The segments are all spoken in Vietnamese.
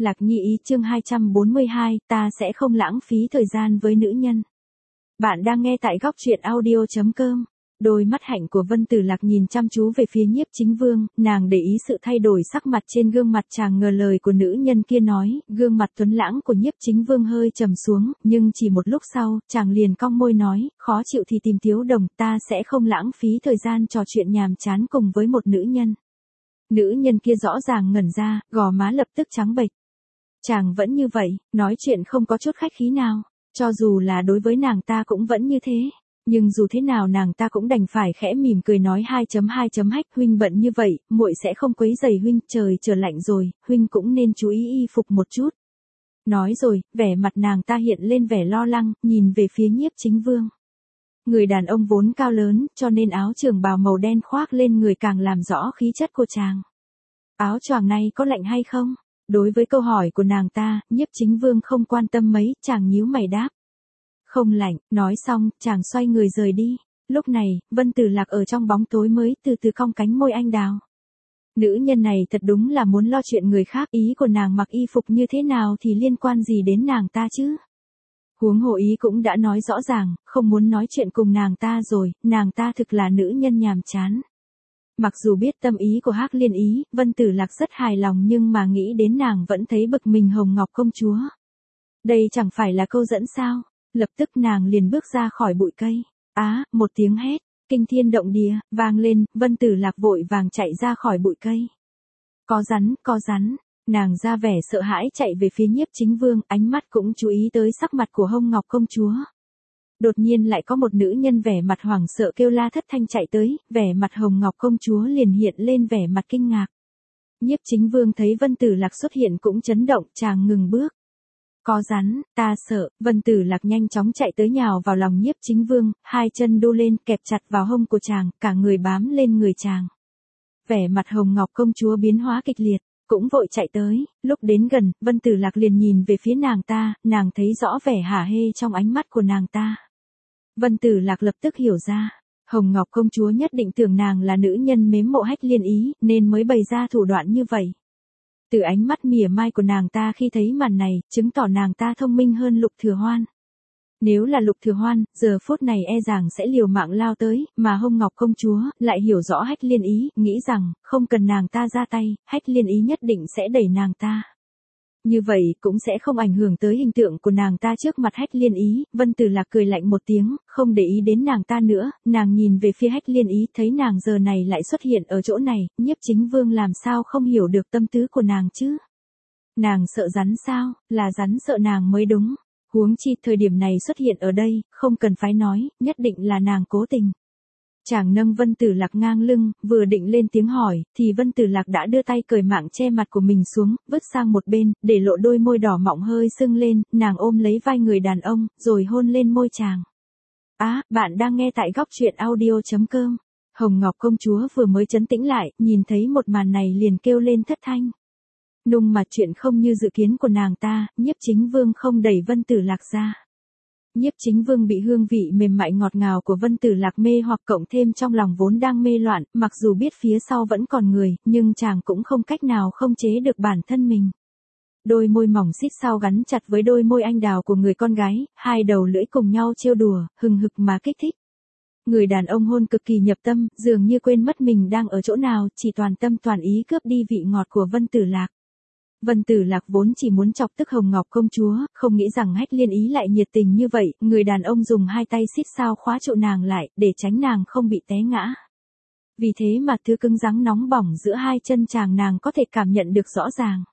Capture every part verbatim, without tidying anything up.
Lạc Nhi ý chương hai trăm bốn mươi hai, ta sẽ không lãng phí thời gian với nữ nhân. Bạn đang nghe tại góc truyện audio chấm com. Đôi mắt hạnh của Vân Tử Lạc nhìn chăm chú về phía Nhiếp Chính Vương, nàng để ý sự thay đổi sắc mặt trên gương mặt chàng ngờ lời của nữ nhân kia nói, gương mặt tuấn lãng của Nhiếp Chính Vương hơi trầm xuống, nhưng chỉ một lúc sau, chàng liền cong môi nói, khó chịu thì tìm Tiếu Đồng, ta sẽ không lãng phí thời gian trò chuyện nhàm chán cùng với một nữ nhân. Nữ nhân kia rõ ràng ngẩn ra, gò má lập tức trắng bệch. Chàng vẫn như vậy, nói chuyện không có chút khách khí nào, cho dù là đối với nàng ta cũng vẫn như thế. Nhưng dù thế nào nàng ta cũng đành phải khẽ mỉm cười nói hai chấm hai chấm hách huynh bận như vậy, muội sẽ không quấy rầy huynh, trời trở lạnh rồi, huynh cũng nên chú ý y phục một chút. Nói rồi, vẻ mặt nàng ta hiện lên vẻ lo lắng, nhìn về phía Nhiếp Chính Vương. Người đàn ông vốn cao lớn, cho nên áo trường bào màu đen khoác lên người càng làm rõ khí chất của chàng. Áo choàng này có lạnh hay không? Đối với câu hỏi của nàng ta, Nhiếp Chính Vương không quan tâm mấy, chàng nhíu mày đáp. Không lạnh, nói xong, chàng xoay người rời đi. Lúc này, Vân Tử Lạc ở trong bóng tối mới từ từ cong cánh môi anh đào. Nữ nhân này thật đúng là muốn lo chuyện người khác, ý của nàng mặc y phục như thế nào thì liên quan gì đến nàng ta chứ? Huống hồ ý cũng đã nói rõ ràng, không muốn nói chuyện cùng nàng ta rồi, nàng ta thực là nữ nhân nhàm chán. Mặc dù biết tâm ý của Hắc Liên Ý, Vân Tử Lạc rất hài lòng nhưng mà nghĩ đến nàng vẫn thấy bực mình Hồng Ngọc công chúa. Đây chẳng phải là câu dẫn sao? Lập tức nàng liền bước ra khỏi bụi cây. Á, một tiếng hét, kinh thiên động địa, vang lên, Vân Tử Lạc vội vàng chạy ra khỏi bụi cây. Có rắn, có rắn, nàng ra vẻ sợ hãi chạy về phía Nhiếp Chính Vương, ánh mắt cũng chú ý tới sắc mặt của Hồng Ngọc công chúa. Đột nhiên lại có một nữ nhân vẻ mặt hoảng sợ kêu la thất thanh chạy tới, vẻ mặt Hồng Ngọc công chúa liền hiện lên vẻ mặt kinh ngạc. Nhiếp Chính Vương thấy Vân Tử Lạc xuất hiện cũng chấn động, chàng ngừng bước. Có rắn, ta sợ, Vân Tử Lạc nhanh chóng chạy tới nhào vào lòng Nhiếp Chính Vương, hai chân đu lên kẹp chặt vào hông của chàng, cả người bám lên người chàng. Vẻ mặt Hồng Ngọc công chúa biến hóa kịch liệt, cũng vội chạy tới, lúc đến gần, Vân Tử Lạc liền nhìn về phía nàng ta, nàng thấy rõ vẻ hả hê trong ánh mắt của nàng ta. Vân Tử Lạc lập tức hiểu ra, Hồng Ngọc công chúa nhất định tưởng nàng là nữ nhân mếm mộ Hách Liên Ý, nên mới bày ra thủ đoạn như vậy. Từ ánh mắt mỉa mai của nàng ta khi thấy màn này, chứng tỏ nàng ta thông minh hơn Lục Thừa Hoan. Nếu là Lục Thừa Hoan, giờ phút này e rằng sẽ liều mạng lao tới, mà Hồng Ngọc công chúa lại hiểu rõ Hách Liên Ý, nghĩ rằng không cần nàng ta ra tay, Hách Liên Ý nhất định sẽ đẩy nàng ta. Như vậy cũng sẽ không ảnh hưởng tới hình tượng của nàng ta trước mặt Hách Liên Ý. Vân Tử Lạc cười lạnh một tiếng, không để ý đến nàng ta nữa, nàng nhìn về phía Hách Liên Ý, thấy nàng giờ này lại xuất hiện ở chỗ này, Nhiếp Chính Vương làm sao không hiểu được tâm tứ của nàng chứ? Nàng sợ rắn sao? Là rắn sợ nàng mới đúng. Huống chi thời điểm này xuất hiện ở đây, không cần phải nói, nhất định là nàng cố tình. Chàng nâng Vân Tử Lạc ngang lưng, vừa định lên tiếng hỏi, thì Vân Tử Lạc đã đưa tay cởi mạng che mặt của mình xuống, vứt sang một bên, để lộ đôi môi đỏ mọng hơi sưng lên, nàng ôm lấy vai người đàn ông, rồi hôn lên môi chàng. Á, bạn đang nghe tại góc truyện audio chấm com. Hồng Ngọc công chúa vừa mới trấn tĩnh lại, nhìn thấy một màn này liền kêu lên thất thanh. Nung mà chuyện không như dự kiến của nàng ta, Nhiếp Chính Vương không đẩy Vân Tử Lạc ra. Nhiếp Chính Vương bị hương vị mềm mại ngọt ngào của Vân Tử Lạc mê hoặc cộng thêm trong lòng vốn đang mê loạn, mặc dù biết phía sau vẫn còn người, nhưng chàng cũng không cách nào không chế được bản thân mình. Đôi môi mỏng xít sao gắn chặt với đôi môi anh đào của người con gái, hai đầu lưỡi cùng nhau trêu đùa, hừng hực mà kích thích. Người đàn ông hôn cực kỳ nhập tâm, dường như quên mất mình đang ở chỗ nào, chỉ toàn tâm toàn ý cướp đi vị ngọt của Vân Tử Lạc. Vân Tử Lạc vốn chỉ muốn chọc tức Hồng Ngọc công chúa, không nghĩ rằng Hách Liên Ý lại nhiệt tình như vậy, người đàn ông dùng hai tay xít sao khóa trụ nàng lại, để tránh nàng không bị té ngã. Vì thế mà thứ cứng rắn nóng bỏng giữa hai chân chàng nàng có thể cảm nhận được rõ ràng.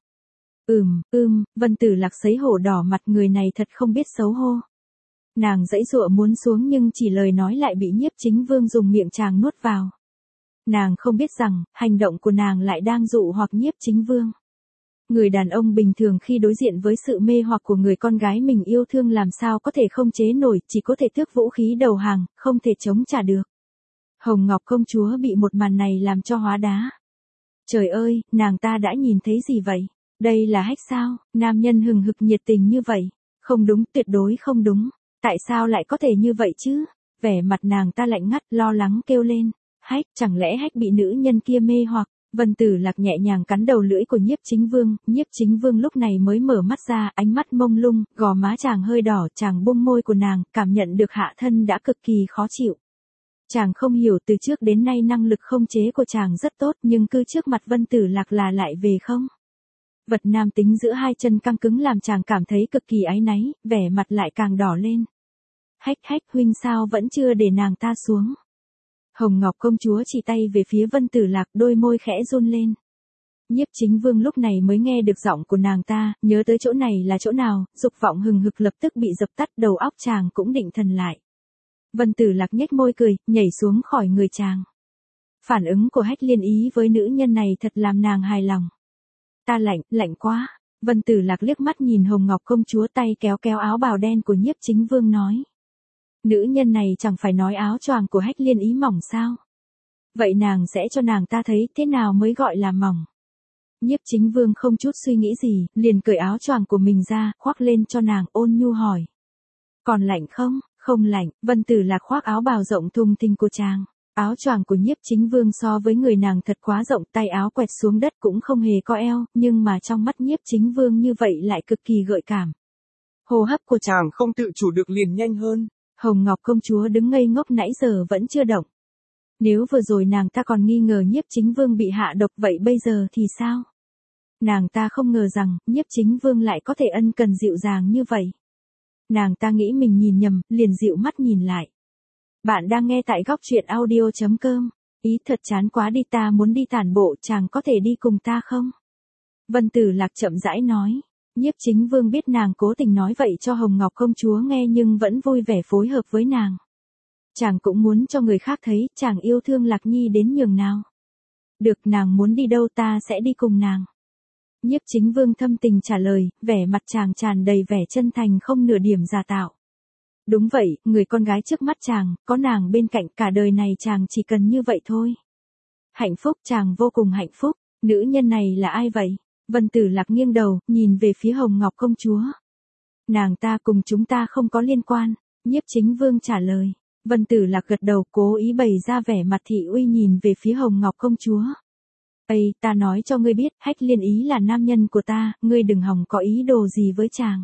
Ừm, ưm, Vân Tử Lạc sấy hổ đỏ mặt, người này thật không biết xấu hô. Nàng giãy giụa muốn xuống nhưng chỉ lời nói lại bị Nhiếp Chính Vương dùng miệng chàng nuốt vào. Nàng không biết rằng, hành động của nàng lại đang dụ hoặc Nhiếp Chính Vương. Người đàn ông bình thường khi đối diện với sự mê hoặc của người con gái mình yêu thương làm sao có thể không chế nổi, chỉ có thể tước vũ khí đầu hàng, không thể chống trả được. Hồng Ngọc công chúa bị một màn này làm cho hóa đá. Trời ơi, nàng ta đã nhìn thấy gì vậy? Đây là Hách sao? Nam nhân hừng hực nhiệt tình như vậy. Không đúng, tuyệt đối không đúng. Tại sao lại có thể như vậy chứ? Vẻ mặt nàng ta lạnh ngắt, lo lắng kêu lên. Hách, chẳng lẽ Hách bị nữ nhân kia mê hoặc? Vân Tử Lạc nhẹ nhàng cắn đầu lưỡi của Nhiếp Chính Vương, Nhiếp Chính Vương lúc này mới mở mắt ra, ánh mắt mông lung, gò má chàng hơi đỏ, chàng buông môi của nàng, cảm nhận được hạ thân đã cực kỳ khó chịu. Chàng không hiểu từ trước đến nay năng lực không chế của chàng rất tốt nhưng cứ trước mặt Vân Tử Lạc là lại về không. Vật nam tính giữa hai chân căng cứng làm chàng cảm thấy cực kỳ áy náy, vẻ mặt lại càng đỏ lên. Hách hách huynh sao vẫn chưa để nàng ta xuống. Hồng Ngọc công chúa chỉ tay về phía Vân Tử Lạc, đôi môi khẽ run lên. Nhiếp Chính Vương lúc này mới nghe được giọng của nàng ta, nhớ tới chỗ này là chỗ nào, dục vọng hừng hực lập tức bị dập tắt, đầu óc chàng cũng định thần lại. Vân Tử Lạc nhếch môi cười, nhảy xuống khỏi người chàng. Phản ứng của Hách Liên Ý với nữ nhân này thật làm nàng hài lòng. Ta lạnh, lạnh quá. Vân Tử Lạc liếc mắt nhìn Hồng Ngọc công chúa, tay kéo kéo áo bào đen của Nhiếp Chính Vương nói. Nữ nhân này chẳng phải nói áo choàng của Hách Liên Ý mỏng sao? Vậy nàng sẽ cho nàng ta thấy thế nào mới gọi là mỏng? Nhiếp Chính Vương không chút suy nghĩ gì, liền cởi áo choàng của mình ra, khoác lên cho nàng, ôn nhu hỏi. Còn lạnh không? Không lạnh. Vân Tử Lạc khoác áo bào rộng thùng thình của chàng. Áo choàng của Nhiếp Chính Vương so với người nàng thật quá rộng, tay áo quẹt xuống đất cũng không hề có eo, nhưng mà trong mắt Nhiếp Chính Vương như vậy lại cực kỳ gợi cảm. Hô hấp của chàng không tự chủ được liền nhanh hơn. Hồng Ngọc công chúa đứng ngây ngốc nãy giờ vẫn chưa động. Nếu vừa rồi nàng ta còn nghi ngờ Nhiếp Chính Vương bị hạ độc, vậy bây giờ thì sao? Nàng ta không ngờ rằng Nhiếp Chính Vương lại có thể ân cần dịu dàng như vậy. Nàng ta nghĩ mình nhìn nhầm, liền dịu mắt nhìn lại. Bạn đang nghe tại góc truyện audio chấm com. Ý thật chán quá đi, ta muốn đi tản bộ, chàng có thể đi cùng ta không? Vân Tử Lạc chậm rãi nói. Nhiếp Chính Vương biết nàng cố tình nói vậy cho Hồng Ngọc công chúa nghe nhưng vẫn vui vẻ phối hợp với nàng. Chàng cũng muốn cho người khác thấy chàng yêu thương Lạc Nhi đến nhường nào. Được, nàng muốn đi đâu ta sẽ đi cùng nàng. Nhiếp Chính Vương thâm tình trả lời, vẻ mặt chàng tràn đầy vẻ chân thành không nửa điểm giả tạo. Đúng vậy, người con gái trước mắt chàng, có nàng bên cạnh cả đời này chàng chỉ cần như vậy thôi. Hạnh phúc, chàng vô cùng hạnh phúc. Nữ nhân này là ai vậy? Vân Tử Lạc nghiêng đầu, nhìn về phía Hồng Ngọc công chúa. Nàng ta cùng chúng ta không có liên quan. Nhiếp Chính Vương trả lời. Vân Tử Lạc gật đầu, cố ý bày ra vẻ mặt thị uy nhìn về phía Hồng Ngọc công chúa. Ây, ta nói cho ngươi biết, Hách Liên Ý là nam nhân của ta, ngươi đừng hòng có ý đồ gì với chàng.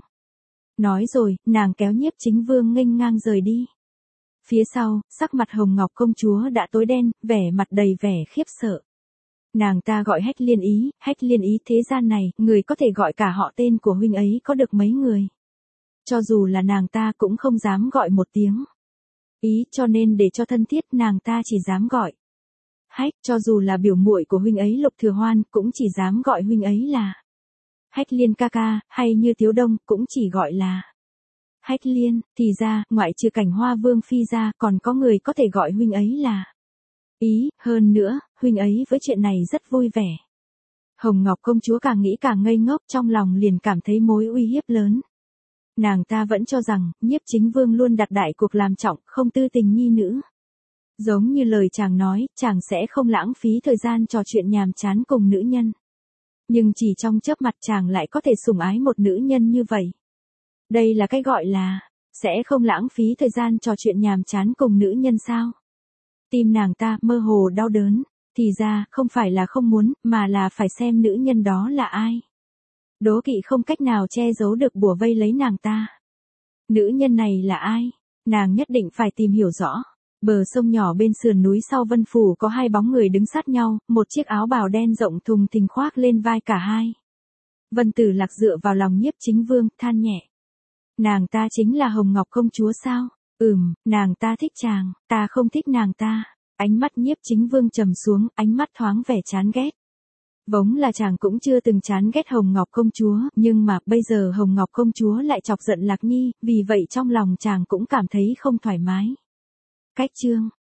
Nói rồi, nàng kéo Nhiếp Chính Vương nghênh ngang rời đi. Phía sau, sắc mặt Hồng Ngọc công chúa đã tối đen, vẻ mặt đầy vẻ khiếp sợ. Nàng ta gọi Hách Liên Ý, Hách Liên Ý thế gian này, người có thể gọi cả họ tên của huynh ấy có được mấy người. Cho dù là nàng ta cũng không dám gọi một tiếng. Ý, cho nên để cho thân thiết nàng ta chỉ dám gọi. Hách, cho dù là biểu muội của huynh ấy Lục Thừa Hoan cũng chỉ dám gọi huynh ấy là Hách Liên ca ca, hay như Tiếu Đông cũng chỉ gọi là Hách Liên. Thì ra, ngoại trừ Cảnh Hoa Vương phi ra, còn có người có thể gọi huynh ấy là Ý. Hơn nữa, huynh ấy với chuyện này rất vui vẻ. Hồng Ngọc công chúa càng nghĩ càng ngây ngốc, trong lòng liền cảm thấy mối uy hiếp lớn. Nàng ta vẫn cho rằng Nhiếp Chính Vương luôn đặt đại cuộc làm trọng, không tư tình nhi nữ. Giống như lời chàng nói, chàng sẽ không lãng phí thời gian trò chuyện nhàm chán cùng nữ nhân. Nhưng chỉ trong chớp mặt chàng lại có thể sủng ái một nữ nhân như vậy. Đây là cái gọi là, sẽ không lãng phí thời gian trò chuyện nhàm chán cùng nữ nhân sao? Tim nàng ta mơ hồ đau đớn, thì ra không phải là không muốn, mà là phải xem nữ nhân đó là ai. Đố kỵ không cách nào che giấu được bủa vây lấy nàng ta. Nữ nhân này là ai? Nàng nhất định phải tìm hiểu rõ. Bờ sông nhỏ bên sườn núi sau Vân Phủ có hai bóng người đứng sát nhau, một chiếc áo bào đen rộng thùng thình khoác lên vai cả hai. Vân Tử Lạc dựa vào lòng Nhiếp Chính Vương, than nhẹ. Nàng ta chính là Hồng Ngọc công chúa sao? Ừm, nàng ta thích chàng, ta không thích nàng ta. Ánh mắt Nhiếp Chính Vương trầm xuống, ánh mắt thoáng vẻ chán ghét. Vốn là chàng cũng chưa từng chán ghét Hồng Ngọc công chúa, nhưng mà bây giờ Hồng Ngọc công chúa lại chọc giận Lạc Nhi, vì vậy trong lòng chàng cũng cảm thấy không thoải mái. Cách chương